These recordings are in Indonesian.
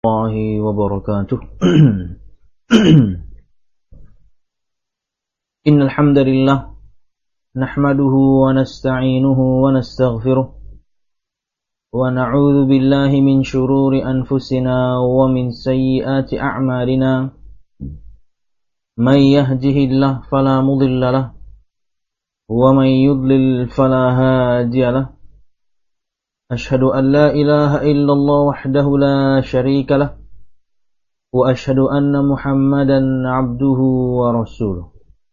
الله وبركاته إن الحمد لله نحمده ونستعينه ونستغفره ونعوذ بالله من شرور أنفسنا ومن سيئات أعمالنا من يهده الله فلا مضل له ومن يضلل فلا هادي له أشهد أن لا إله إلا الله وحده لا شريك له وأشهد أن محمدا عبده ورسوله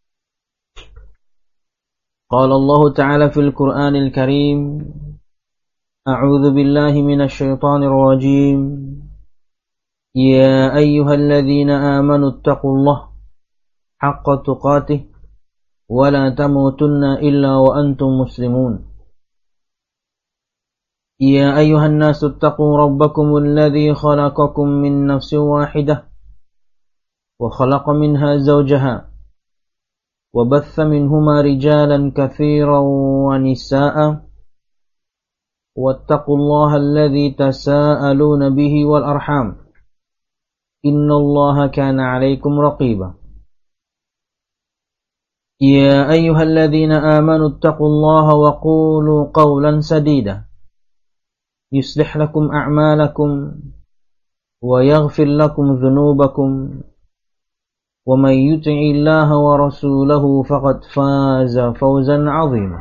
قال الله تعالى في القرآن الكريم أعوذ بالله من الشيطان الرجيم يا أيها الذين آمنوا اتقوا الله حق تقاته ولا تموتن إلا وأنتم مسلمون يا أيها الناس اتقوا ربكم الذي خلقكم من نفس واحدة وخلق منها زوجها وبث منهما رجالا كثيرا ونساء واتقوا الله الذي تساءلون به والأرحام إن الله كان عليكم رقيبا يا أيها الذين آمنوا اتقوا الله وقولوا قولا سديدا يصلح لكم أعمالكم ويغفر لكم ذنوبكم ومن يطع الله ورسوله فقد فاز فوزا عظيما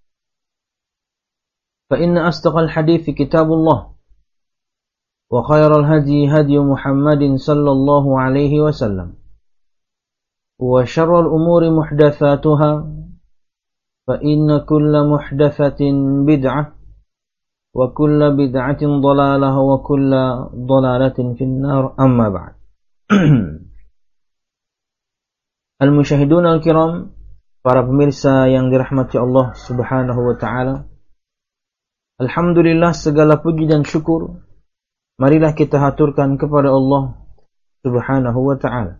فإن أصدق الحديث كتاب الله وخير الهدي هدي محمد صلى الله عليه وسلم وشر الأمور محدثاتها فإن كل محدثة بدعة وكل بدعة ضلالة وكل ضلالة في النار أما بعد Al-Musyahidun Al-Kiram, para pemirsa yang dirahmati Allah Subhanahu wa ta'ala, alhamdulillah, segala puji dan syukur marilah kita haturkan kepada Allah Subhanahu wa ta'ala.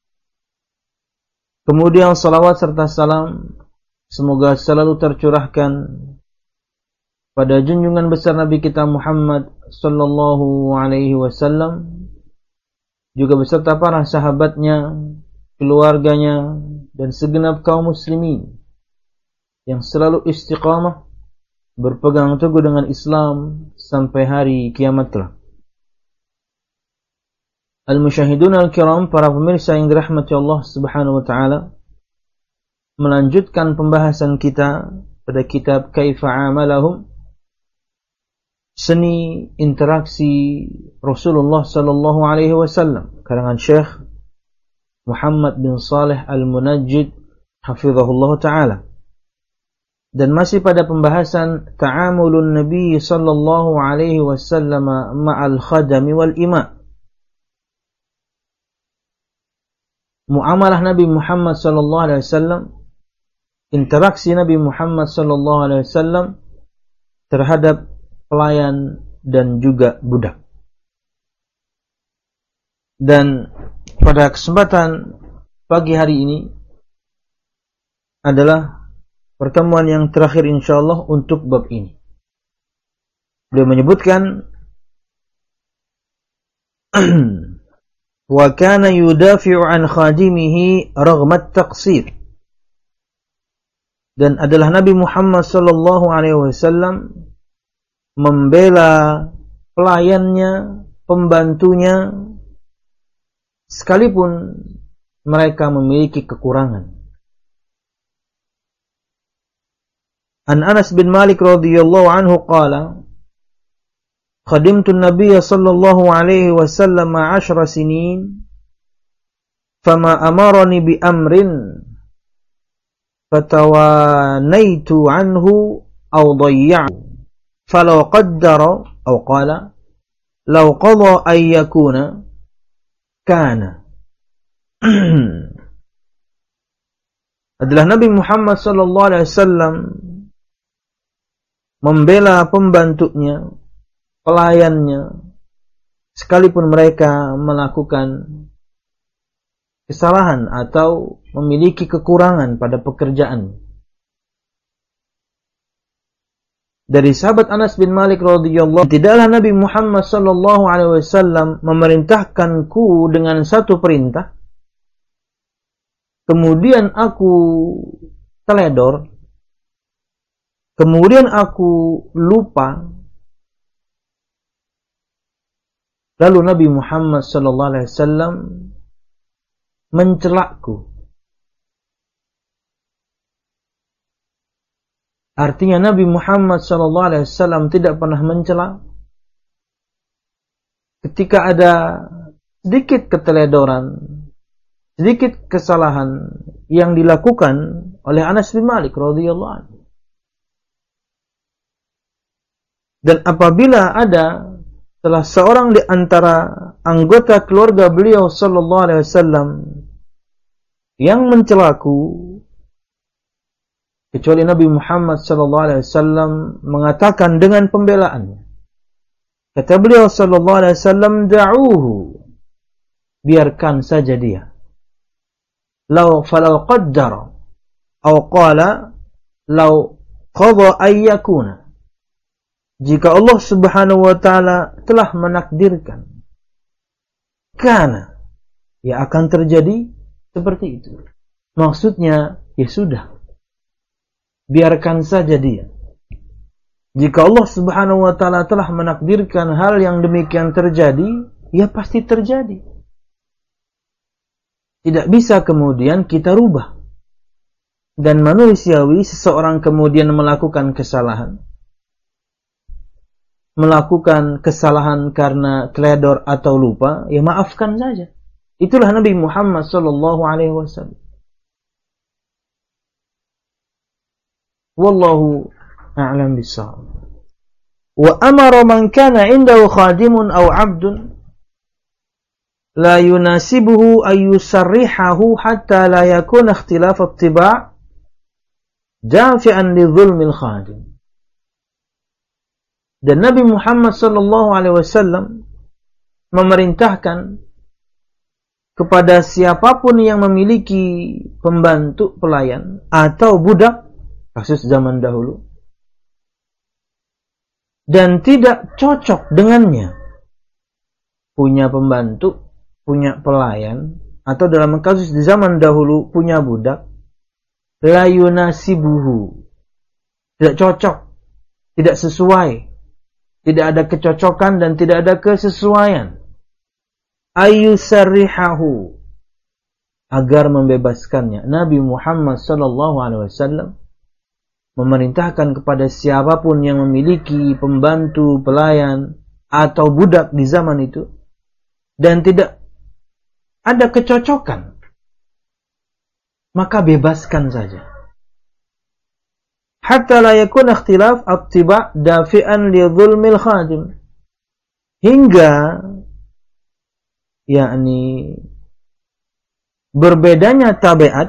Kemudian salawat serta salam semoga selalu tercurahkan pada junjungan besar Nabi kita Muhammad sallallahu alaihi wasallam, juga beserta para sahabatnya, keluarganya, dan segenap kaum muslimin yang selalu istiqamah berpegang teguh dengan Islam sampai hari kiamat kelak. Al-Musyahidun Al-Kiram, para pemirsa yang dirahmati Allah Subhanahu wa ta'ala, melanjutkan pembahasan kita pada kitab Kaifa Amalahum, seni interaksi Rasulullah sallallahu alaihi wasallam, karangan Syekh Muhammad bin Saleh Al-Munajjid hafizahullah taala. Dan masih pada pembahasan ta'amulun Nabi sallallahu alaihi wasallam ma'al khadami wal ima. Muamalah Nabi Muhammad sallallahu alaihi wasallam, interaksi Nabi Muhammad sallallahu alaihi wasallam terhadap pelayan dan juga budak. Dan pada kesempatan pagi hari ini adalah pertemuan yang terakhir insyaallah untuk bab ini. Beliau menyebutkan wa kana yudafi'u an khadimihi raghmat taqsir, dan adalah Nabi Muhammad sallallahu alaihi wasallam membela pelayannya, pembantunya, sekalipun mereka memiliki kekurangan. An Anas bin Malik radhiyallahu anhu qala khadimtu an-nabiy sallallahu alaihi wasallam 10 sinin fama amarani bi amrin fatawanaitu anhu aw dayya'tu falau qaddara aw qala law qadha ay yakuna kana. Adalah Nabi Muhammad sallallahu alaihi wasallam membela pembantunya, pelayannya, sekalipun mereka melakukan kesalahan atau memiliki kekurangan pada pekerjaan. dari sahabat Anas bin Malik radhiyallahu, tidaklah Nabi Muhammad sallallahu alaihi wasallam memerintahkanku dengan satu perintah, kemudian aku teledor, kemudian aku lupa, lalu Nabi Muhammad sallallahu alaihi wasallam mencelakku. Artinya Nabi Muhammad sallallahu alaihi wasallam tidak pernah mencela ketika ada sedikit keteledoran, sedikit kesalahan yang dilakukan oleh Anas bin Malik radhiyallahu anhu. Dan apabila ada salah seorang di antara anggota keluarga beliau sallallahu alaihi wasallam yang mencelaku, kecuali Nabi Muhammad sallallahu alaihi wasallam mengatakan dengan pembelaannya. Kata beliau sallallahu alaihi wasallam, "Da'uhu." Biarkan saja dia. Law falau qaddara atau qala law qadha ayyakuna. Jika Allah Subhanahu wa taala telah menakdirkan, kana, ya akan terjadi seperti itu. Maksudnya, ya sudah. Biarkan saja dia. Jika Allah Subhanahu wa taala telah menakdirkan hal yang demikian terjadi, ya pasti terjadi. Tidak bisa kemudian kita rubah. Dan manusiawi seseorang kemudian melakukan kesalahan. Melakukan kesalahan karena teledor atau lupa, ya maafkan saja. Itulah Nabi Muhammad sallallahu alaihi wasallam. Wallahu a'lam bissawab. Wa amara man kana 'indahu khadimun aw 'abdun la yunasibuhu ay yusarrihahu hatta la yakuna ikhtilaf at-tiba' dafi'an li dhulmil khadim. Dan Nabi Muhammad sallallahu alaihi wasallam memerintahkan kepada siapapun yang memiliki pembantu pelayan atau budak, kasus zaman dahulu, dan tidak cocok dengannya, punya pembantu, punya pelayan, atau dalam kasus di zaman dahulu punya budak, la yunasibuhu, tidak cocok, tidak sesuai, tidak ada kecocokan dan tidak ada kesesuaian, ayyusarrihahu, agar membebaskannya. Nabi Muhammad sallallahu alaihi wasallam memerintahkan kepada siapapun yang memiliki pembantu, pelayan, atau budak di zaman itu, dan tidak ada kecocokan, maka bebaskan saja. Hatta la yakun ikhtilaf at-tiba' dafi'an li dhulmil khadim. Hingga, yakni berbedanya tabiat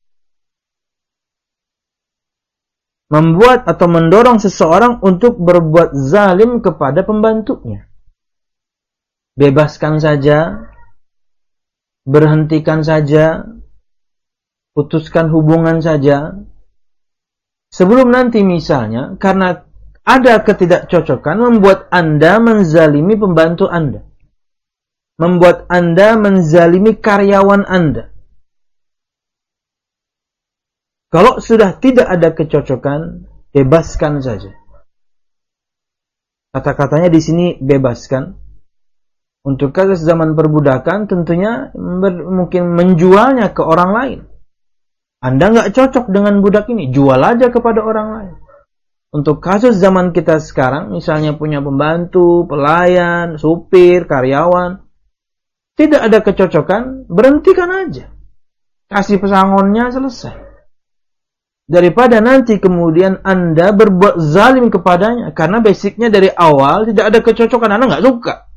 membuat atau mendorong seseorang untuk berbuat zalim kepada pembantunya. Bebaskan saja, berhentikan saja, putuskan hubungan saja, sebelum nanti misalnya karena ada ketidakcocokan membuat Anda menzalimi pembantu Anda, membuat Anda menzalimi karyawan Anda. Kalau sudah tidak ada kecocokan, bebaskan saja. Kata-katanya di sini bebaskan. Untuk kasus zaman perbudakan tentunya mungkin menjualnya ke orang lain. Anda nggak cocok dengan budak ini, jual aja kepada orang lain. Untuk kasus zaman kita sekarang, misalnya punya pembantu, pelayan, supir, karyawan, tidak ada kecocokan, berhentikan aja. Kasih pesangonnya, selesai. Daripada nanti kemudian Anda berbuat zalim kepadanya, karena basicnya dari awal tidak ada kecocokan, Anda nggak suka.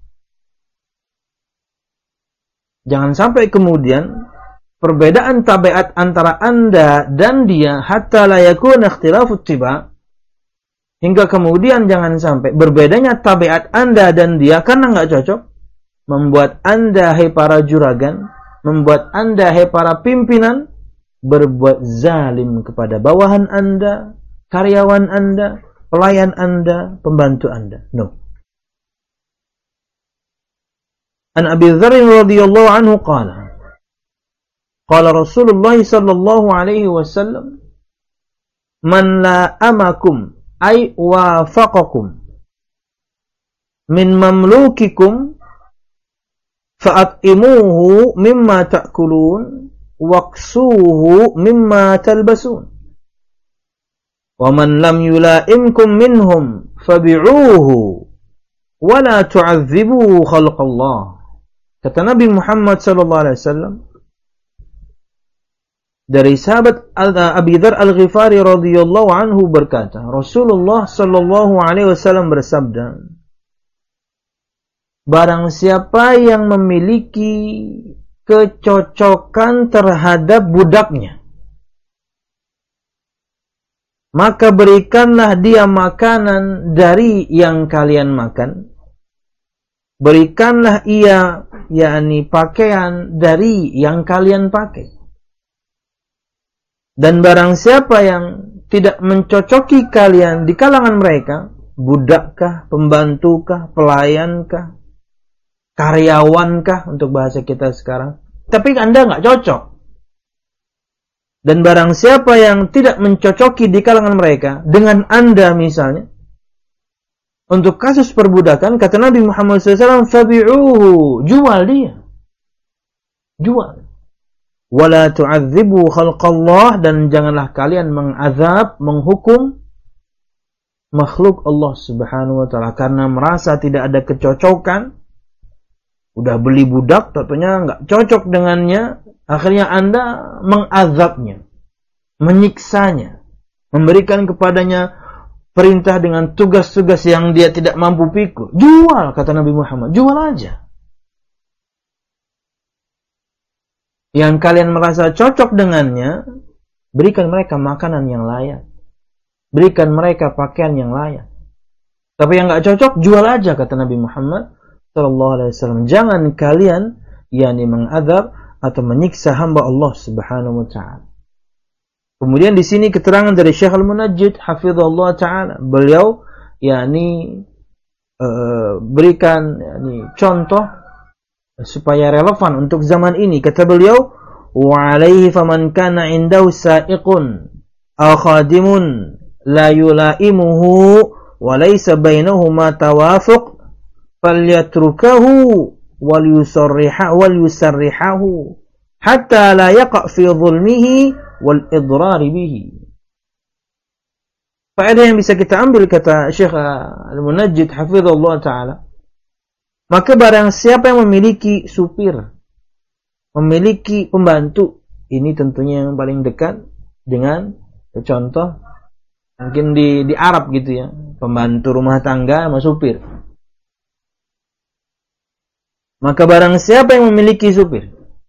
Jangan sampai kemudian perbedaan tabiat antara Anda dan dia hatta la yakuna ikhtilafut tiba, hingga kemudian jangan sampai berbedanya tabiat Anda dan dia karena nggak cocok, membuat Anda, hai para juragan, membuat Anda, hai para pimpinan, berbuat zalim kepada bawahan Anda, karyawan Anda, pelayan Anda, pembantu Anda. No. An Abi Dzar radhiyallahu anhu qala Rasulullah sallallahu alaihi wasallam man la amakum ay wafaqakum min mamlukikum fa'at'imuhu mimma ta'kulun waqsuhu mimma talbasun wa man lam yula'imkum minhum fabi'uhu wa la tu'adzibu khalqallah. Kata Nabi Muhammad sallallahu alaihi wasallam dari sahabat Abi Dzar Al-Ghifari radhiyallahu anhu berkata, Rasulullah sallallahu alaihi wasallam bersabda, barang siapa yang memiliki kecocokan terhadap budaknya, maka berikanlah dia makanan dari yang kalian makan. Berikanlah ia, yakni pakaian dari yang kalian pakai. Dan barang siapa yang tidak mencocoki kalian di kalangan mereka, budakkah, pembantukah, pelayankah, karyawankah untuk bahasa kita sekarang, tapi Anda nggak cocok. Dan barang siapa yang tidak mencocoki di kalangan mereka dengan Anda misalnya, untuk kasus perbudakan, kata Nabi Muhammad SAW, fabi'uhu, jual dia. Jual. Wala tu'adzibu khalqallah, dan janganlah kalian mengazab, menghukum makhluk Allah Subhanahu wa taala karena merasa tidak ada kecocokan. Udah beli budak, tentunya nggak cocok dengannya, akhirnya Anda mengazabnya, menyiksanya, memberikan kepadanya perintah dengan tugas-tugas yang dia tidak mampu pikul. Jual, kata Nabi Muhammad, jual aja. Yang kalian merasa cocok dengannya, berikan mereka makanan yang layak. Berikan mereka pakaian yang layak. Tapi yang nggak cocok, jual aja, kata Nabi Muhammad sallallahu alaihi wasallam. Jangan kalian yakni mengazab atau menyiksa hamba Allah Subhanahu wa taala. Kemudian di sini keterangan dari Syekh Al-Munajjid hafizahullah taala. Beliau yakni berikan yakni contoh supaya relevan untuk zaman ini. Kata beliau, wa alaihi faman kana indahu sa'iqun aw khadimun la yulaimuhu wa laysa bainahuma tawafuq falyatrukahu wal yusarrihahu hatta la yaqa fi dhulmihi wal idrari bihi. Faedah yang bisa kita ambil, kata Syekh Al-Munajjid hafizahullah taala, maka barang siapa yang memiliki supir, memiliki pembantu, ini tentunya yang paling dekat dengan contoh mungkin di Arab gitu ya, pembantu rumah tangga sama supir. Maka barang siapa yang memiliki supir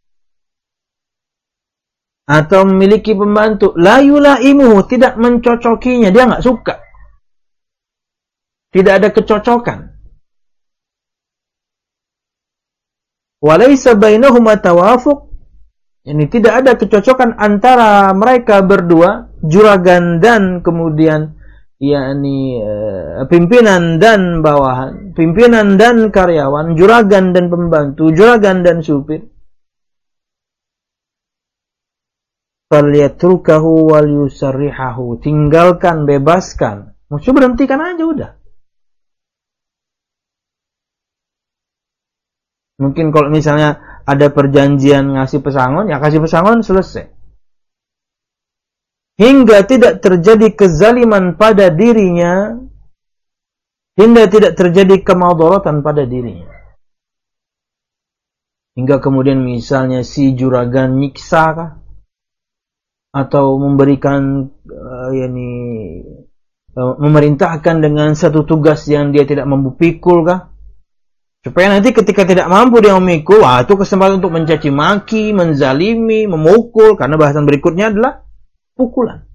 atau memiliki pembantu, la yulaimuhu, tidak mencocokinya, dia nggak suka, tidak ada kecocokan, walaysa bainahuma tawafuq, ini tidak ada kecocokan antara mereka berdua, juragan dan kemudian yakni pimpinan dan bawahan, pimpinan dan karyawan, juragan dan pembantu, juragan dan supir. Falyatrukahu wal yusarrihahu, tinggalkan, bebaskan, maksudnya berhentikan aja udah. Mungkin kalau misalnya ada perjanjian ngasih pesangon, ya kasih pesangon, selesai. Hingga tidak terjadi kezaliman pada dirinya, hingga tidak terjadi kemadaratan pada dirinya. Hingga kemudian misalnya si juragan nyiksa kah? Atau memberikan memerintahkan dengan satu tugas yang dia tidak mampu pikul kah? Supaya nanti ketika tidak mampu dia memikul, itu kesempatan untuk mencaci maki, menzalimi, memukul, karena bahasan berikutnya adalah pukulan.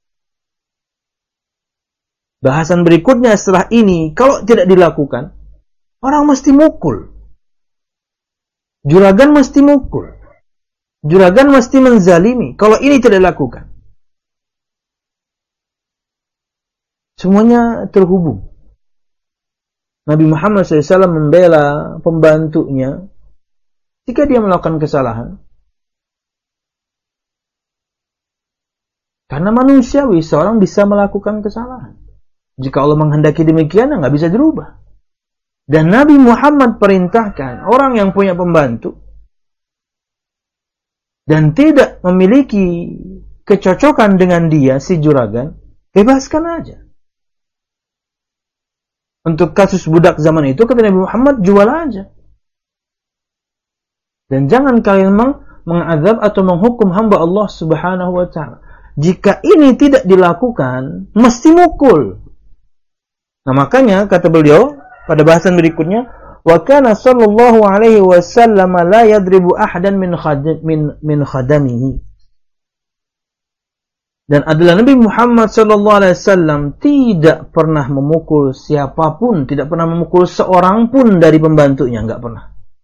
Bahasan berikutnya setelah ini, kalau tidak dilakukan, orang mesti mukul. Juragan mesti mukul. Juragan mesti menzalimi kalau ini tidak dilakukan. Semuanya terhubung. Nabi Muhammad SAW membela pembantunya jika dia melakukan kesalahan. Karena manusiawi, seorang bisa melakukan kesalahan. Jika Allah menghendaki demikian, nggak bisa dirubah. Dan Nabi Muhammad perintahkan orang yang punya pembantu dan tidak memiliki kecocokan dengan dia, si juragan, bebaskan aja. Untuk kasus budak zaman itu, kata Nabi Muhammad, jual aja. Dan jangan kalian mengadab atau menghukum hamba Allah Subhanahu wa ta'ala. Jika ini tidak dilakukan, mesti mukul. Nah, makanya kata beliau pada bahasan berikutnya, wa kana sallallahu alaihi wasallam la yadribu ahadan min khadamihi. Dan adalah Nabi Muhammad sallallahu alaihi wasallam tidak pernah memukul siapapun, tidak pernah memukul seorang pun dari pembantunya, enggak pernah.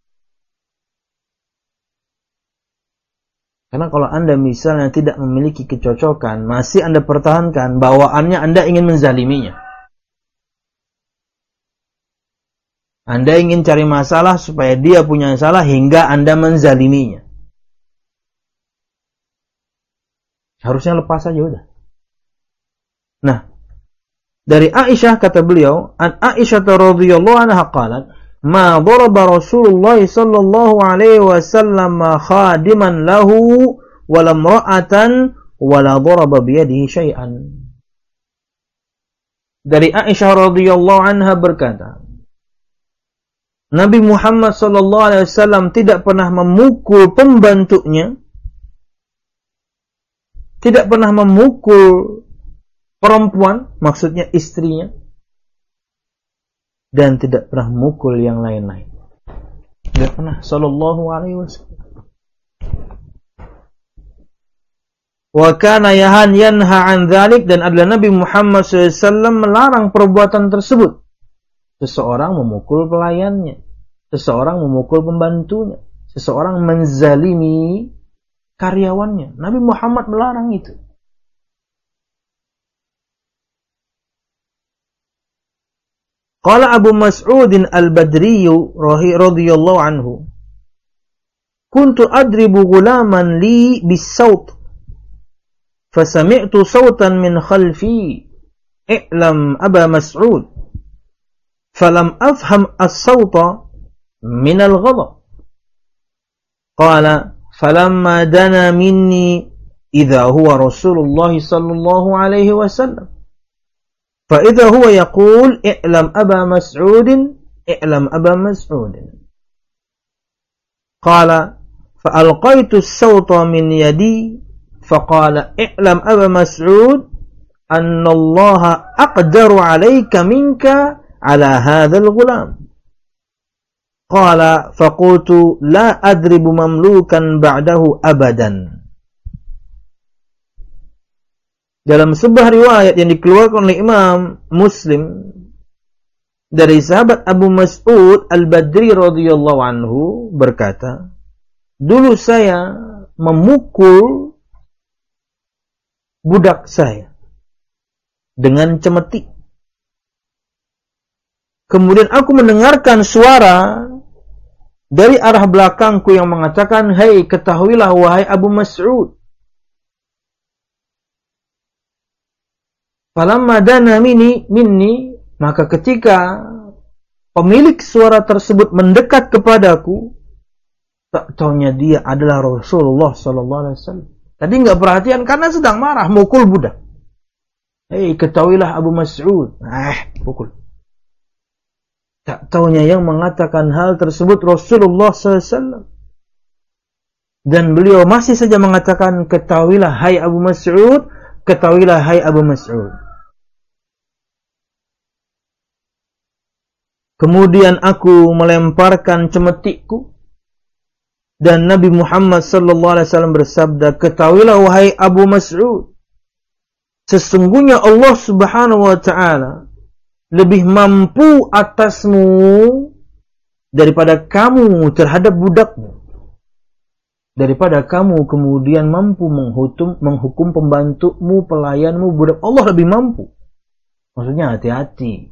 Karena kalau Anda misalnya tidak memiliki kecocokan, masih Anda pertahankan, bawaannya Anda ingin menzaliminya. Anda ingin cari masalah supaya dia punya salah hingga Anda menzaliminya. Harusnya lepas saja udah. Nah, dari Aisyah kata beliau, an Aisyah radhiyallahu anha qalat, ma daraba Rasulullah sallallahu alaihi wasallam khadiman lahu wala imra'atan wala daraba bi yadihi syai'an. Dari Aisyah radhiyallahu anha berkata, Nabi Muhammad sallallahu alaihi wasallam tidak pernah memukul pembantunya, tidak pernah memukul perempuan, maksudnya istrinya, dan tidak pernah memukul yang lain-lain. Tidak pernah, sallallahu alaihi wasallam. Wa kana yanha an dzalik, dan adalah Nabi Muhammad SAW melarang perbuatan tersebut. Seseorang memukul pelayannya, seseorang memukul pembantunya, seseorang menzalimi karyawannya. Nabi Muhammad melarang itu. Qala Abu Mas'ud al-Badri radhiyallahu anhu, kuntu adribu gulaman li bis-sawt fasami'tu sawtan min khalfi i'lam Aba Mas'ud falam afham as-sawta min al-ghadab. Qala falamma dana minni idza huwa Rasulullah sallallahu alaihi wasallam fa idza huwa yaqul i'lam Aba Mas'ud i'lam Aba Mas'ud. Qala fa alqaitu as-sawta min yadi faqala i'lam Aba Mas'ud anna Allah aqdaru 'alayka minka 'ala hadha al-ghulam. Qala faqultu la adribu mamlukan ba'dahu abadan. Dalam sebuah riwayat yang dikeluarkan oleh Imam Muslim dari sahabat Abu Mas'ud al-Badri radhiyallahu anhu berkata, dulu saya memukul budak saya dengan cemeti. Kemudian aku mendengarkan suara dari arah belakangku yang mengatakan, "Hei, ketahuilah wahai Abu Mas'ud." Falamma dana minni, maka ketika pemilik suara tersebut mendekat kepadaku, tak taunya dia adalah Rasulullah sallallahu alaihi wasallam. Tadi enggak perhatian karena sedang marah mukul budak. "Hei, ketahuilah Abu Mas'ud." Pukul. Tak taunya yang mengatakan hal tersebut Rasulullah SAW. Dan beliau masih saja mengatakan, ketahuilah hai Abu Mas'ud, ketahuilah hai Abu Mas'ud. Kemudian aku melemparkan cemetikku, dan Nabi Muhammad SAW bersabda, ketahuilah wahai Abu Mas'ud, sesungguhnya Allah Subhanahu wa Ta'ala lebih mampu atasmu daripada kamu terhadap budakmu, daripada kamu kemudian mampu menghukum pembantumu, pelayanmu, budak. Allah lebih mampu. Maksudnya hati-hati.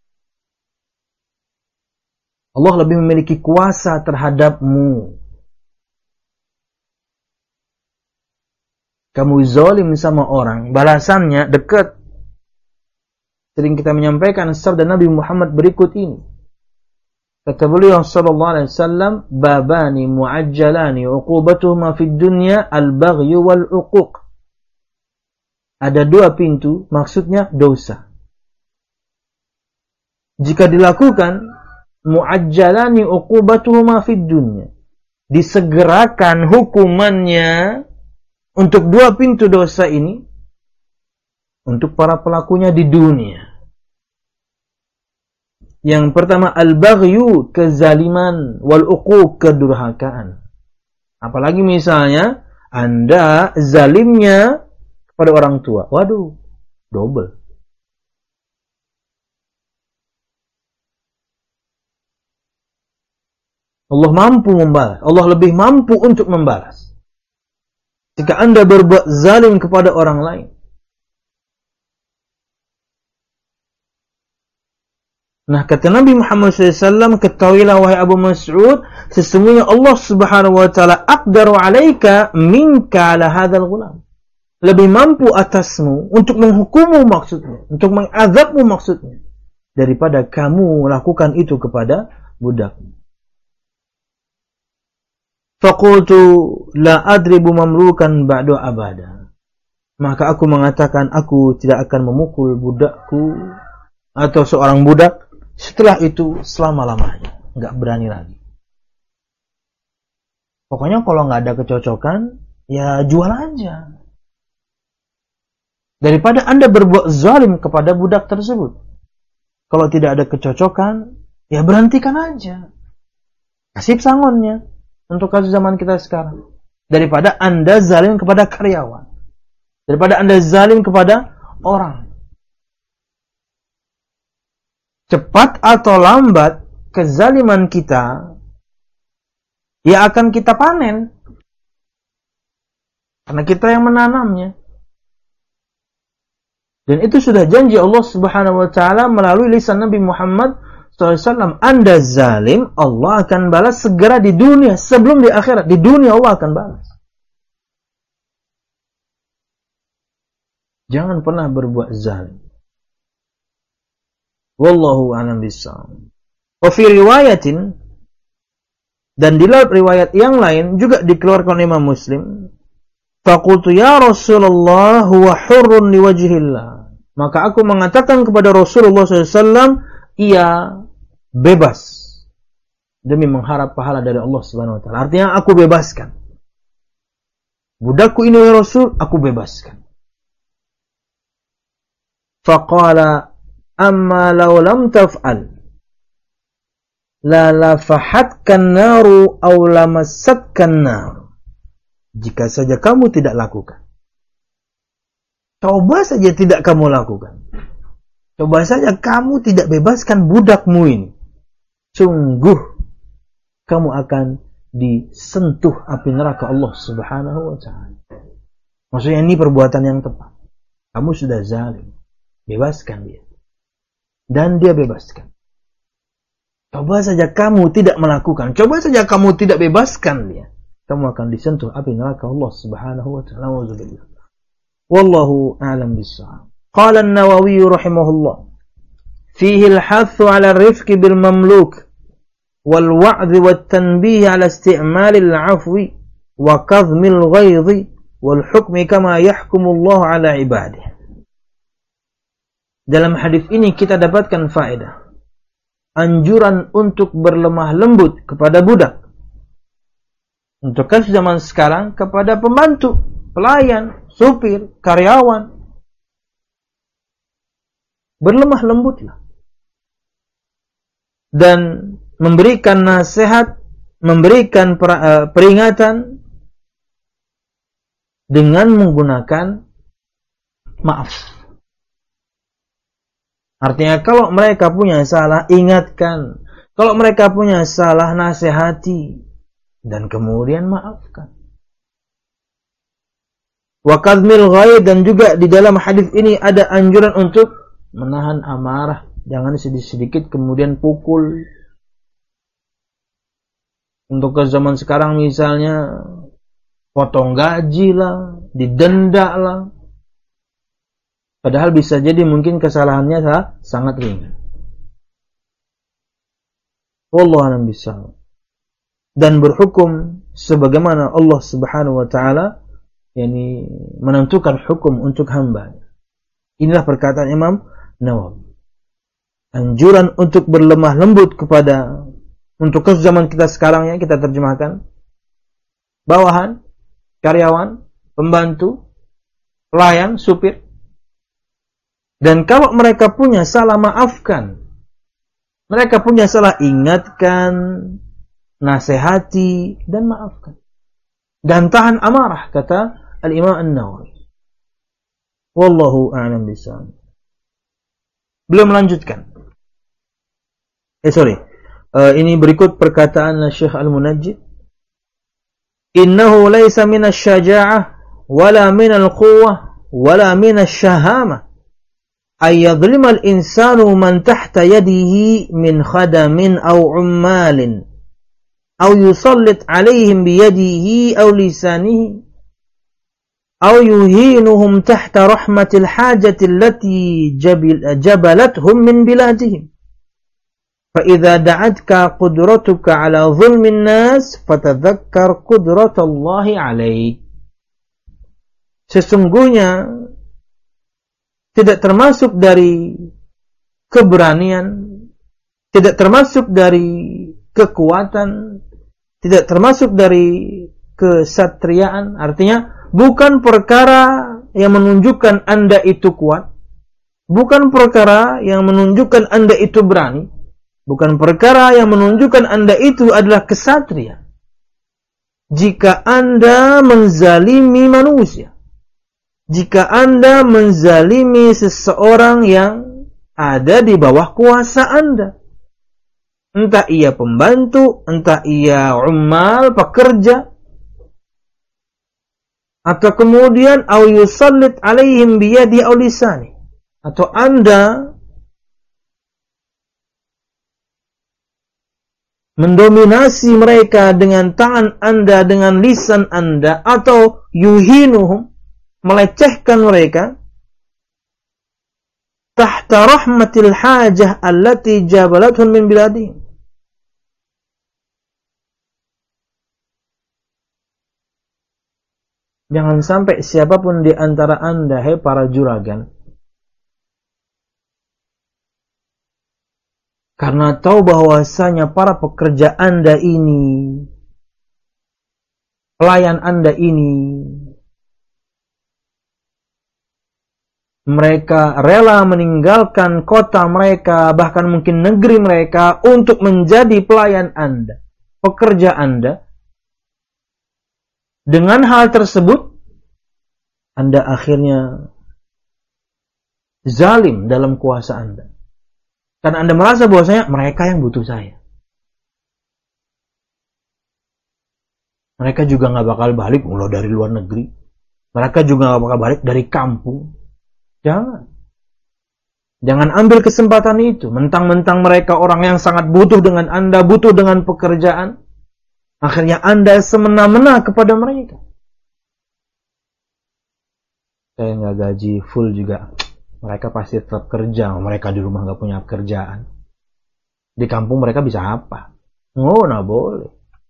Allah lebih memiliki kuasa terhadapmu. Kamu zalim sama orang, balasannya dekat. Sering kita menyampaikan sabda Nabi Muhammad berikut ini. Kata beliau sallallahu alaihi wasallam, babani muajjalani uqubatuhuma fid dunya al-baghyu wal uquq. Ada dua pintu, maksudnya dosa. Jika dilakukan, muajjalani uqubatuhuma fid dunya, disegerakan hukumannya untuk dua pintu dosa ini untuk para pelakunya di dunia. Yang pertama al-baghyu, kezaliman, wal uquq, kedurhakaan. Apalagi misalnya Anda zalimnya kepada orang tua. Waduh, double. Allah mampu membalas. Allah lebih mampu untuk membalas. Jika Anda berbuat zalim kepada orang lain. Nah, kata Nabi Muhammad SAW, ketahuilah wahai Abu Mas'ud, sesungguhnya Allah Subhanahu wa taala aqdaru 'alaika minka 'ala hadzal ghulam. Lebih mampu atasmu untuk menghukummu maksudnya, untuk mengazabmu maksudnya, daripada kamu lakukan itu kepada budakmu. Faqultu la adribu mamlukan ba'du abada. Maka aku mengatakan aku tidak akan memukul budakku atau seorang budak setelah itu selama-lamanya. Enggak berani lagi. Pokoknya kalau enggak ada kecocokan, ya jual aja. Daripada Anda berbuat zalim kepada budak tersebut. Kalau tidak ada kecocokan, ya berhentikan aja. Kasih sangonnya. Untuk kasus zaman kita sekarang. Daripada Anda zalim kepada karyawan. Daripada Anda zalim kepada orang. Cepat atau lambat, kezaliman kita, ya akan kita panen. Karena kita yang menanamnya. Dan itu sudah janji Allah Subhanahu wa taala melalui lisan Nabi Muhammad SAW. Anda zalim, Allah akan balas segera di dunia, sebelum di akhirat. Di dunia Allah akan balas. Jangan pernah berbuat zalim. Wallahu a'lam bishawab. Wa fi riwayatin, dan di dalam riwayat yang lain juga dikeluarkan oleh Imam Muslim, faqultu ya Rasulullah huwa hurrun liwajhillah. Maka aku mengatakan kepada Rasulullah SAW, ia bebas demi mengharap pahala dari Allah Subhanahu wa taala. Artinya aku bebaskan. Budakku ini ya Rasul, aku bebaskan. Faqala amma law lam taf'al la lafahatkan naru aw lamassatkan nar. Jika saja kamu tidak lakukan. Coba saja tidak kamu lakukan. Coba saja kamu tidak bebaskan budakmu ini. Sungguh kamu akan disentuh api neraka Allah Subhanahu wa taala. Maksudnya ini perbuatan yang tepat. Kamu sudah zalim. Bebaskan dia. Dan dia bebaskan. Coba saja kamu tidak melakukan. Coba saja kamu tidak bebaskan dia. Kamu akan disentuh api neraka Allah Subhanahu wa taala. Wallahu a'lam bishawab. Qala an-Nawawi rahimahullah, fihi al-hathu 'ala ar-rifqi bil mamluk wal wa'dh wat tanbih 'ala isti'mal al-'afwi wa kadhmi al-ghaidh wal hukmi kama yahkumu Allah 'ala ibadihi. Dalam hadis ini kita dapatkan faedah. Anjuran untuk berlemah lembut kepada budak. Untuk kasus zaman sekarang kepada pembantu, pelayan, supir, karyawan. Berlemah lembutlah. Dan memberikan nasihat, memberikan peringatan dengan menggunakan maaf. Artinya kalau mereka punya salah, ingatkan. Kalau mereka punya salah, nasihati. Dan kemudian maafkan. Wa kadhmil ghaidh, dan juga di dalam hadis ini ada anjuran untuk menahan amarah, jangan sedikit-sedikit kemudian pukul. Untuk ke zaman sekarang misalnya potong gaji lah, didenda lah. Padahal bisa jadi mungkin kesalahannya sangat ringan. Wallahu a'lam bishawab. Dan berhukum sebagaimana Allah Subhanahu wa taala yakni menentukan hukum untuk hamba. Inilah perkataan Imam Nawawi. Anjuran untuk berlemah lembut kepada untuk zaman kita sekarang yang kita terjemahkan bawahan, karyawan, pembantu, pelayan, supir. Dan kalau mereka punya salah, maafkan. Mereka punya salah, ingatkan, nasihati, dan maafkan. Dan tahan amarah, kata Al-Imam An-Nawawi. Wallahu a'lam bishawab. Belum melanjutkan. Ini berikut perkataan Syekh Al-Munajjid. Innahu laysa minasy syaja'ah wala minal quwwah wala minasy syahamah ay yadhlima al-insanu man tahta yadihi min khadamin aw ummalin aw yusallit 'alayhim bi yadihi aw lisanihi aw yuhinuhum tahta rahmatil hajati allati jabalathum min biladihim. فَإِذَا دَعَتْكَ قُدْرَتُكَ عَلَى ظُلْمِ النَّاسِ فَتَذَكَّرْ قُدْرَةَ اللَّهِ عَلَيْكَ. Sesungguhnya tidak termasuk dari keberanian, tidak termasuk dari kekuatan, tidak termasuk dari kesatriaan. Artinya bukan perkara yang menunjukkan Anda itu kuat, bukan perkara yang menunjukkan Anda itu berani, bukan perkara yang menunjukkan Anda itu adalah kesatria. Jika Anda menzalimi manusia, jika Anda menzalimi seseorang yang ada di bawah kuasa Anda, entah ia pembantu, entah ia ummal, pekerja, atau kemudian au yusallit alaihim biyadi aw lisani, atau Anda mendominasi mereka dengan tangan Anda, dengan lisan Anda, atau yuhinuhum, melecehkan mereka, tahta rahmatil hajah allati jabalathum min biladihim. Jangan sampai siapapun di antara Anda, hai para juragan, karena tahu bahwasanya para pekerja Anda ini, pelayan Anda ini, mereka rela meninggalkan kota mereka, bahkan mungkin negeri mereka, untuk menjadi pelayan Anda, pekerja Anda. Dengan hal tersebut, Anda akhirnya zalim dalam kuasa Anda. Karena Anda merasa bahwasanya mereka yang butuh saya. Mereka juga nggak bakal balik dari luar negeri. Mereka juga nggak bakal balik dari kampung. Jangan ambil kesempatan itu. Mentang-mentang mereka orang yang sangat butuh dengan Anda, butuh dengan pekerjaan. Akhirnya Anda semena-mena kepada mereka. Saya nggak gaji full juga. Mereka pasti tetap kerja. Mereka di rumah nggak punya kerjaan. Di kampung mereka bisa apa? Nggak boleh.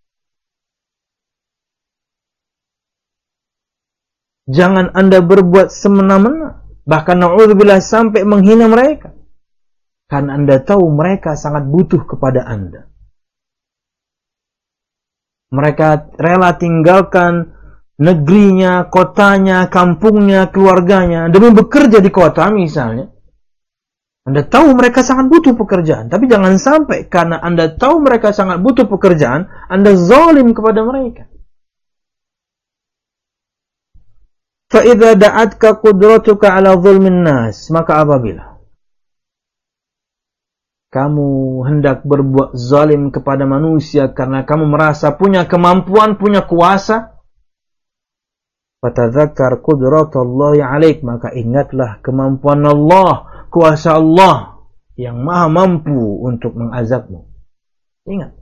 Jangan Anda berbuat semena-mena. Bahkan na'udzubillah sampai menghina mereka. Karena Anda tahu mereka sangat butuh kepada Anda. Mereka rela tinggalkan negerinya, kotanya, kampungnya, keluarganya, demi bekerja di kota misalnya. Anda tahu mereka sangat butuh pekerjaan. Tapi jangan sampai karena Anda tahu mereka sangat butuh pekerjaan, Anda zalim kepada mereka. فَإِذَا دَعَتْكَ قُدْرَتُكَ عَلَى ظُلْمِ النَّاسِ. Maka apabila kamu hendak berbuat zalim kepada manusia karena kamu merasa punya kemampuan, punya kuasa, Fatadzakkar qudratallahi 'alaik, maka ingatlah kemampuan Allah, kuasa Allah yang maha mampu untuk mengazabmu. Ingat,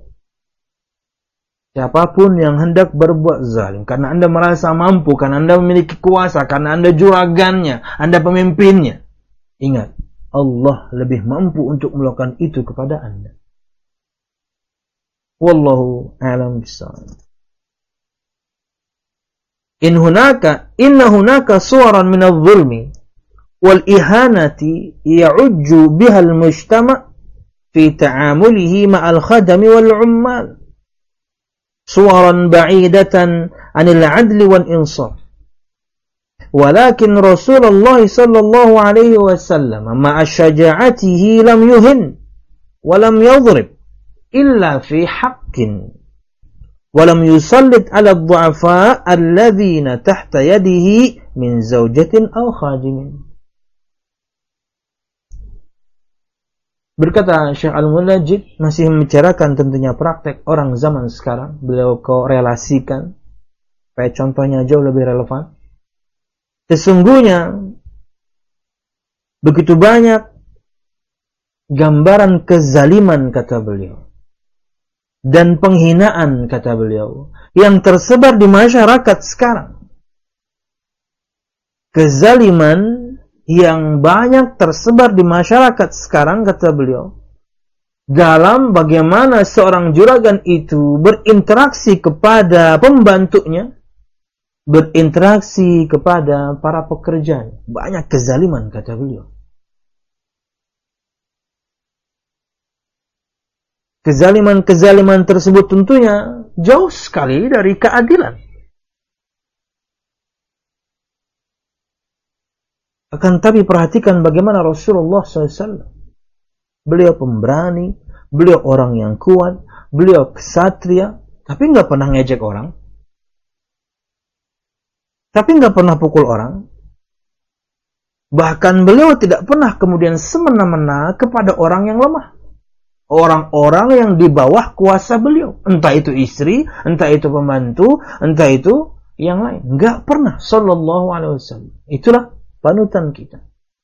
siapapun yang hendak berbuat zalim karena Anda merasa mampu, karena Anda memiliki kuasa, karena Anda juragannya, Anda pemimpinnya, ingat, Allah lebih mampu untuk melakukan itu kepada Anda. Wallahu a'lam bishawab. Inna hunaka suwaran min adh-dhulmi wal ihanati ya'ujju biha al-mujtama' fi ta'amulihi ma'al khadami wal 'ummal. Suwaran ba'idatan 'anil 'adli wal insaf. Walakin Rasulullah sallallahu alaihi wasallam ma'a syaja'atihi lam yuhin wa lam yadhrib illa fi haqqin wa lam yusallit 'ala ad-du'afa alladhina tahta yadihi min zawjatin aw khadimin. Berkata Syekh Al-Munajjid, masih membicarakan tentunya praktek orang zaman sekarang, beliau korelasikan supaya contohnya jauh lebih relevan. Sesungguhnya begitu banyak gambaran kezaliman, kata beliau, dan penghinaan, kata beliau, yang tersebar di masyarakat sekarang. Kezaliman yang banyak tersebar di masyarakat sekarang, kata beliau, dalam bagaimana seorang juragan itu berinteraksi kepada pembantunya, berinteraksi kepada para pekerjanya. Banyak kezaliman, kata beliau. Kezaliman-kezaliman tersebut tentunya jauh sekali dari keadilan. Akan tapi perhatikan bagaimana Rasulullah SAW. Beliau pemberani, beliau orang yang kuat, beliau ksatria, tapi nggak pernah ngejek orang. Tapi nggak pernah pukul orang. Bahkan beliau tidak pernah kemudian semena-mena kepada orang yang lemah. Orang-orang yang di bawah kuasa beliau. Entah itu istri, entah itu pembantu, entah itu yang lain. Nggak pernah. Sallallahu alaihi wasallam. Itulah panutan kita.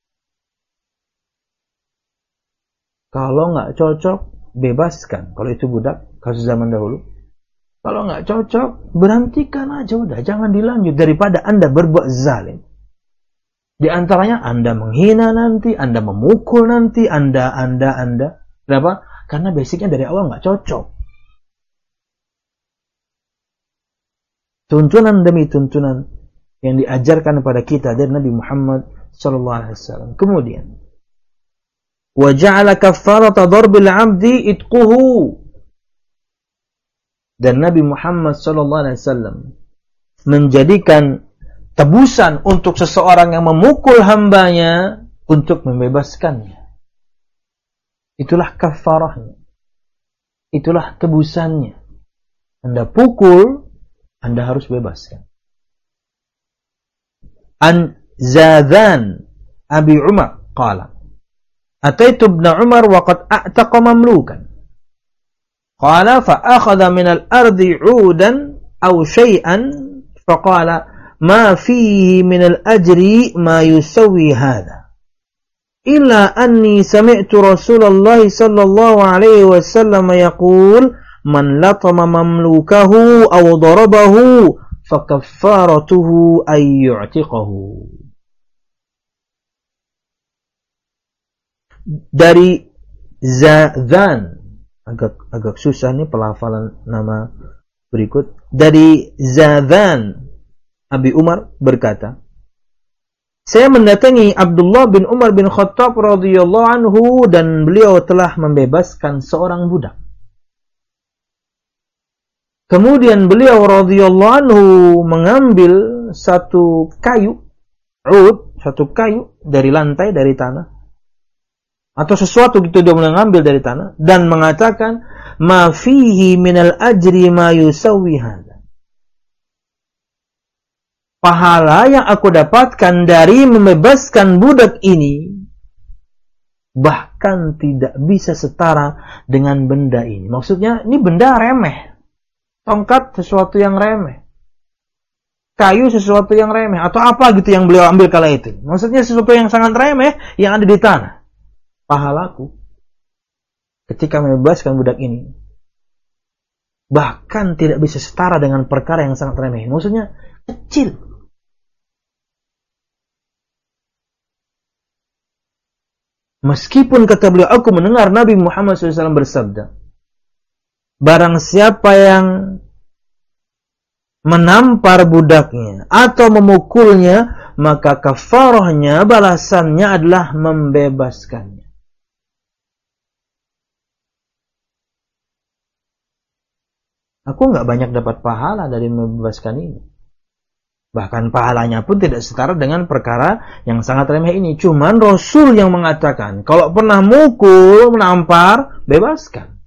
Kalau nggak cocok, bebaskan. Kalau itu budak, kasus zaman dahulu. Kalau nggak cocok, berhentikan aja udah. Jangan dilanjut daripada Anda berbuat zalim. Di antaranya Anda menghina nanti, Anda memukul nanti, Anda. Kenapa? Karena basicnya dari awal nggak cocok. Tuntunan demi tuntunan yang diajarkan kepada kita dari Nabi Muhammad sallallahu alaihi wasallam. Kemudian, wa ja'ala kaffarata darbil 'abdi itquhu. Dan Nabi Muhammad sallallahu alaihi wasallam menjadikan tebusan untuk seseorang yang memukul hambanya untuk membebaskannya. Itulah kafarahnya. Itulah tebusannya. Anda pukul, Anda harus bebaskan. An Zadhan Abi Umar qala Ataitu ibn Umar wa qad a'taqa mamlukan. Qala fa akhadha min al-ardi 'udan aw shay'an fa qala ma fihi min al-ajri ma yusawwi hadha illa anni sami'tu Rasulullah sallallahu alaihi wasallam yaqul man latama mamlukahu aw darabahu fa kaffaratuhu ay yu'tiqahu. Dari Zadhan, agak susah nih pelafalan nama berikut. Dari Zadhan Abi Umar berkata, saya mendatangi Abdullah bin Umar bin Khattab radhiyallahu anhu dan beliau telah membebaskan seorang budak. Kemudian beliau radhiyallahu anhu mengambil satu kayu, satu kayu dari lantai, dari tanah, atau sesuatu gitu dia mengambil dari tanah dan mengatakan ma fihi minal ajri ma yusawwi hadza. Pahala yang aku dapatkan dari membebaskan budak ini bahkan tidak bisa setara dengan benda ini. Maksudnya ini benda remeh. Tongkat sesuatu yang remeh. kayu sesuatu yang remeh atau apa gitu yang beliau ambil kala itu. Maksudnya sesuatu yang sangat remeh yang ada di tanah. Pahalaku ketika membebaskan budak ini bahkan tidak bisa setara dengan perkara yang sangat remeh. Maksudnya kecil. Meskipun kata beliau, aku mendengar Nabi Muhammad SAW bersabda, barang siapa yang menampar budaknya atau memukulnya, maka kafarahnya, balasannya adalah membebaskannya. Aku nggak banyak dapat pahala dari membebaskan ini. Bahkan pahalanya pun tidak setara dengan perkara yang sangat remeh ini. Cuman Rasul yang mengatakan, kalau pernah mukul, menampar, bebaskan.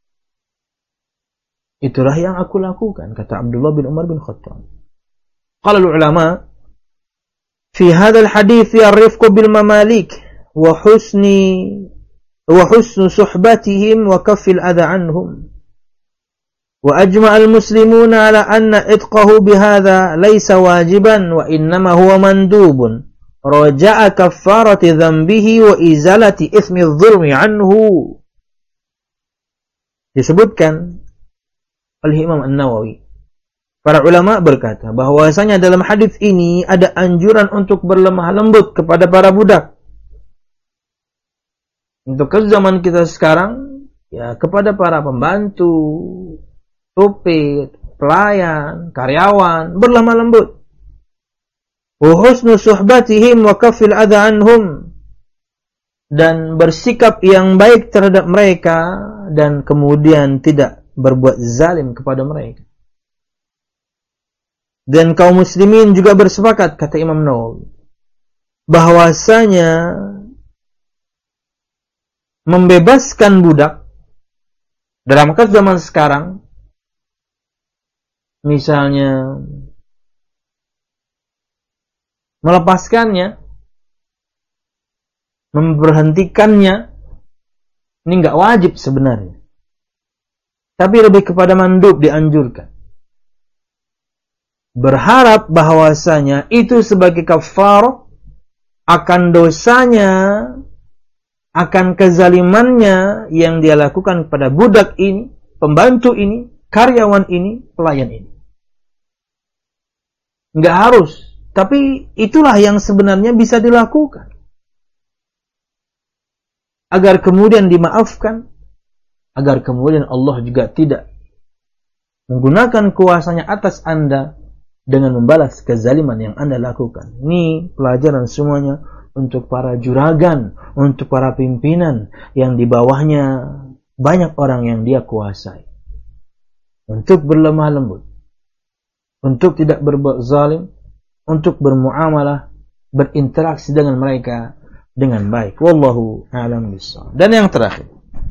Itulah yang aku lakukan, kata Abdullah bin Umar bin Khattab. Qala ulama, fi hadzal hadits yarifqu bil mamalik wa husnu suhbatihim wa kaffil adha anhum. وأجمع المسلمون على أن إتقه بهذا ليس واجبا وإنما هو مندوب رجاء كفارة ذنبه وإزالة إثم الظلم عنه. Disebutkan oleh Imam An-Nawawi, para ulama berkata bahwasanya dalam hadis ini ada anjuran untuk berlemah lembut kepada para budak. Untuk ke zaman kita sekarang, ya kepada para pembantu, supir, pelayan, karyawan, berlemah lembut. Wa husnu suhbatihim wa kaffil adha anhum, dan bersikap yang baik terhadap mereka dan kemudian tidak berbuat zalim kepada mereka. Dan kaum muslimin juga bersepakat, kata Imam Nawawi, bahwasanya membebaskan budak dalam kasus zaman sekarang, misalnya melepaskannya, memberhentikannya, ini enggak wajib sebenarnya. Tapi lebih kepada mandub, dianjurkan. Berharap bahwasanya itu sebagai kafar akan dosanya, akan kezalimannya yang dia lakukan kepada budak ini, pembantu ini, karyawan ini, pelayan ini. Enggak harus, tapi itulah yang sebenarnya bisa dilakukan. Agar kemudian dimaafkan, agar kemudian Allah juga tidak menggunakan kuasanya atas Anda dengan membalas kezaliman yang Anda lakukan. Ini pelajaran semuanya untuk para juragan, untuk para pimpinan yang di bawahnya banyak orang yang dia kuasai. Untuk berlemah lembut, untuk tidak berbuat zalim, untuk bermuamalah, berinteraksi dengan mereka dengan baik. Wallahu a'lam bishawab. Dan yang terakhir,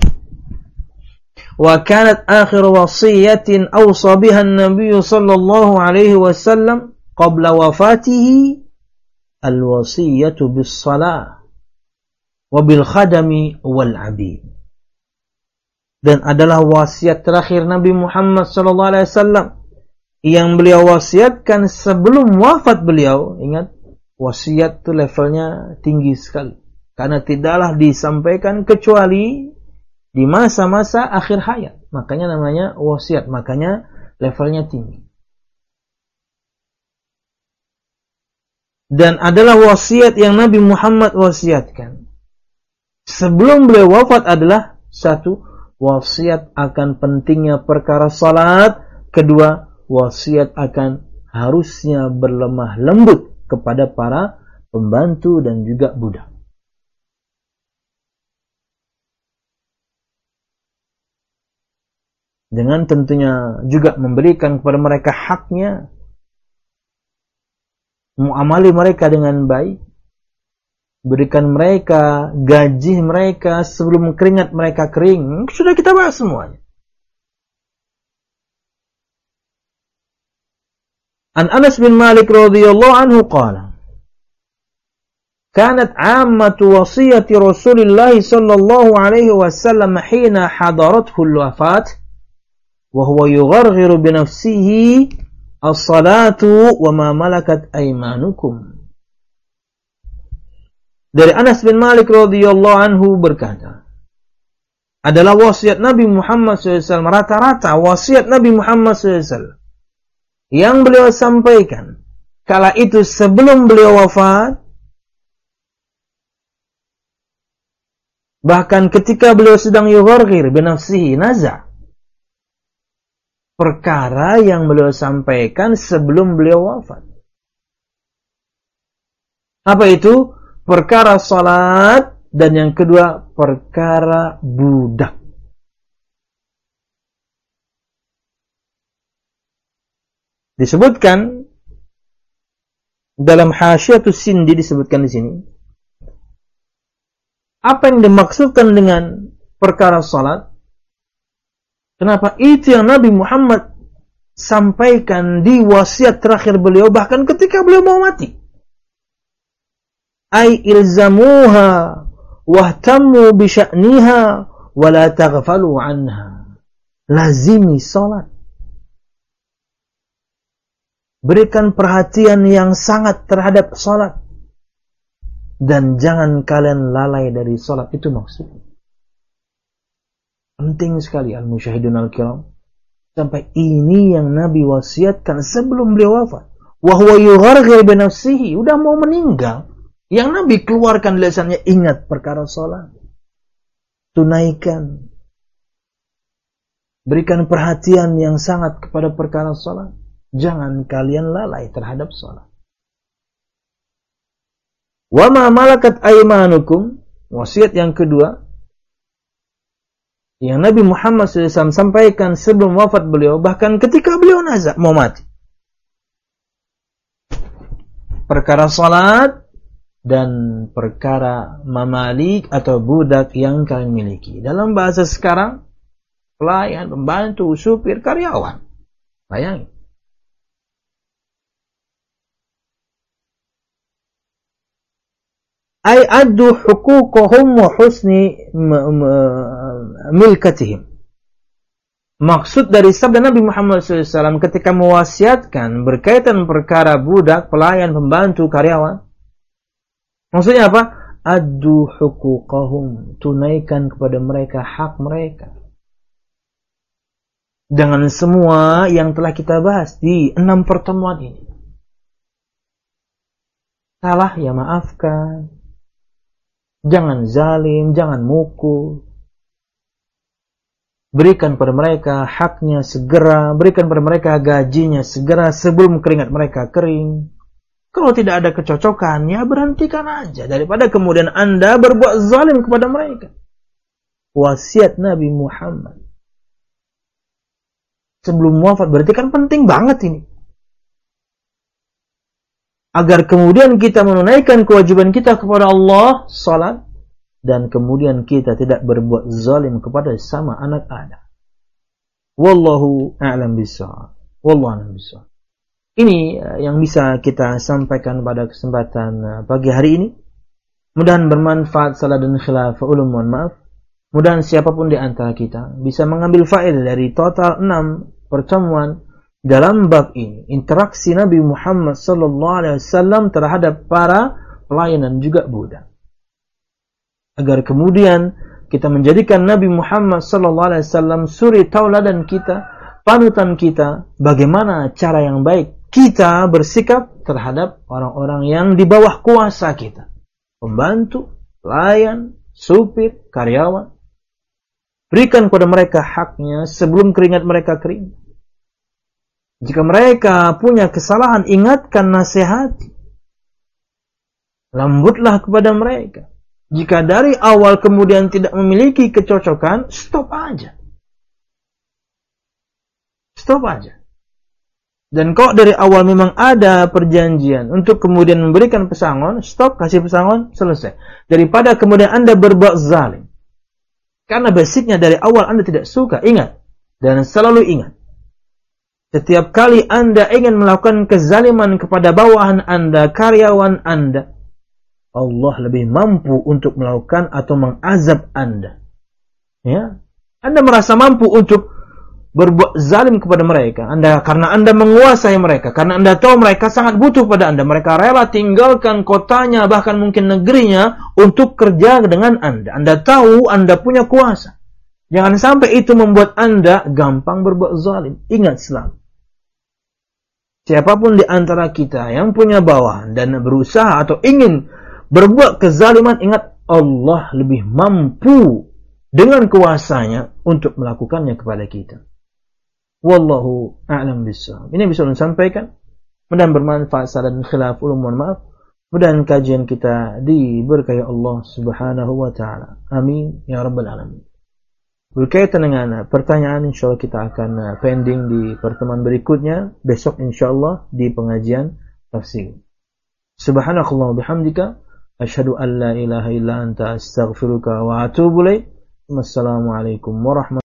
wa kanat akhir wasiyatin awsa biha an-nabiy sallallahu alaihi wasallam qabla wafatihi al-wasiyatu bis-shalah wa bil khadami wal 'abid. Dan adalah wasiat terakhir Nabi Muhammad SAW yang beliau wasiatkan sebelum wafat beliau. Ingat, wasiat itu levelnya tinggi sekali, karena tidaklah disampaikan kecuali di masa-masa akhir hayat. Makanya namanya wasiat, makanya levelnya tinggi. Dan adalah wasiat yang Nabi Muhammad wasiatkan sebelum beliau wafat adalah, satu, wasiat akan pentingnya perkara salat. Kedua, wasiat akan harusnya berlemah lembut kepada para pembantu dan juga budak. Dengan tentunya juga memberikan kepada mereka haknya, muamali mereka dengan baik, berikan mereka gaji mereka sebelum keringat mereka kering. Sudah kita bahas semuanya. An Anas bin Malik radhiyallahu anhu qala, kanat 'ammatu wasiyati Rasulillah sallallahu alaihi wasallam hina hadarathu al-wafat wa huwa yugharghiru bi nafsihi as-salatu wa ma malakat aymanukum. Dari Anas bin Malik radhiyallahu anhu berkata, adalah wasiat Nabi Muhammad SAW, rata-rata wasiat Nabi Muhammad SAW yang beliau sampaikan kala itu sebelum beliau wafat, bahkan ketika beliau sedang yugharghir binafsihi naza, perkara yang beliau sampaikan sebelum beliau wafat. Apa itu? Perkara salat, dan yang kedua perkara budak. Disebutkan dalam Hasyiatus Sindi, disebutkan di sini apa yang dimaksudkan dengan perkara salat. Kenapa? Itu yang Nabi Muhammad sampaikan di wasiat terakhir beliau, bahkan ketika beliau mau mati. Ay ilzamuha wahtammu bi sya'niha wa la taghfalu anha. Lazimi salat. Berikan perhatian yang sangat terhadap salat. Dan jangan kalian lalai dari salat. Itu maksudnya. Penting sekali al-musyahidun al-kiram. Sampai ini yang Nabi wasiatkan sebelum beliau wafat. Wa huwa yugharghir bi nafsihi, udah mau meninggal. Yang Nabi keluarkan lisannya, ingat perkara salat. Tunaikan. Berikan perhatian yang sangat kepada perkara salat. Jangan kalian lalai terhadap salat. Wa ma malakat aymanukum, wasiat yang kedua yang Nabi Muhammad SAW sampaikan sebelum wafat beliau, bahkan ketika beliau nazak mau mati. Perkara salat dan perkara mamalik atau budak yang kalian miliki. Dalam bahasa sekarang, pelayan, pembantu, supir, karyawan. Bayangin. Ay addu huquqahum wa husni milkatihim. Maksud dari sabda Nabi Muhammad SAW ketika mewasiatkan berkaitan perkara budak, pelayan, pembantu, karyawan. Maksudnya apa? Addu huquqahum. Tunaikan kepada mereka hak mereka. Dengan semua yang telah kita bahas di 6 pertemuan ini. Salah, ya maafkan. Jangan zalim, jangan mukul. Berikan pada mereka haknya segera. Berikan pada mereka gajinya segera sebelum keringat mereka kering. Kalau tidak ada kecocokan, ya berhentikan aja. Daripada kemudian Anda berbuat zalim kepada mereka. Wasiat Nabi Muhammad sebelum wafat, berarti kan penting banget ini. Agar kemudian kita menunaikan kewajiban kita kepada Allah, salat, dan kemudian kita tidak berbuat zalim kepada sama anak Adam. Wallahu a'lam bishawab. Wallahu a'lam bishawab. Ini yang bisa kita sampaikan pada kesempatan pagi hari ini. Mudah-mudahan bermanfaat. Salah dan khilaf ulum, mohon maaf. Mudah-mudahan siapapun di antara kita bisa mengambil faedah dari total 6 pertemuan dalam bab ini. Interaksi Nabi Muhammad SAW terhadap para pelayan dan juga budak. Agar kemudian kita menjadikan Nabi Muhammad SAW suri tauladan kita, panutan kita, bagaimana cara yang baik kita bersikap terhadap orang-orang yang di bawah kuasa kita. Pembantu, pelayan, supir, karyawan. Berikan kepada mereka haknya sebelum keringat mereka kering. Jika mereka punya kesalahan, ingatkan, nasihati. Lembutlah kepada mereka. Jika dari awal kemudian tidak memiliki kecocokan, stop aja. Stop aja. Dan kok dari awal memang ada perjanjian untuk kemudian memberikan pesangon, stop, kasih pesangon, selesai. Daripada kemudian Anda berbuat zalim. Karena basicnya dari awal Anda tidak suka, ingat. Dan selalu ingat. Setiap kali Anda ingin melakukan kezaliman kepada bawahan Anda, karyawan Anda, Allah lebih mampu untuk melakukan atau mengazab Anda. Ya, Anda merasa mampu untuk berbuat zalim kepada mereka, karena Anda menguasai mereka, karena Anda tahu mereka sangat butuh pada Anda, mereka rela tinggalkan kotanya, bahkan mungkin negerinya, untuk kerja dengan Anda. Anda tahu Anda punya kuasa. Jangan sampai itu membuat Anda gampang berbuat zalim. Ingat selalu, siapapun di antara kita yang punya bawahan dan berusaha atau ingin berbuat kezaliman, ingat Allah lebih mampu dengan kuasanya untuk melakukannya kepada kita. Wallahu a'lam bishawab. Ini bisa disampaikan. Mudah-mudahan bermanfaat. Salah dan khilaf, mohon maaf. Mudah-mudahan kajian kita diberkahi Allah Subhanahu wa taala. Amin ya rabbal alamin. Berkaitan dengan pertanyaan, insyaallah kita akan pending di pertemuan berikutnya besok insyaallah di pengajian tafsir. Subhanakallah bihamdika asyhadu an la ilaha illa anta astaghfiruka wa atubu ilaik. Wassalamualaikum warahmatullahi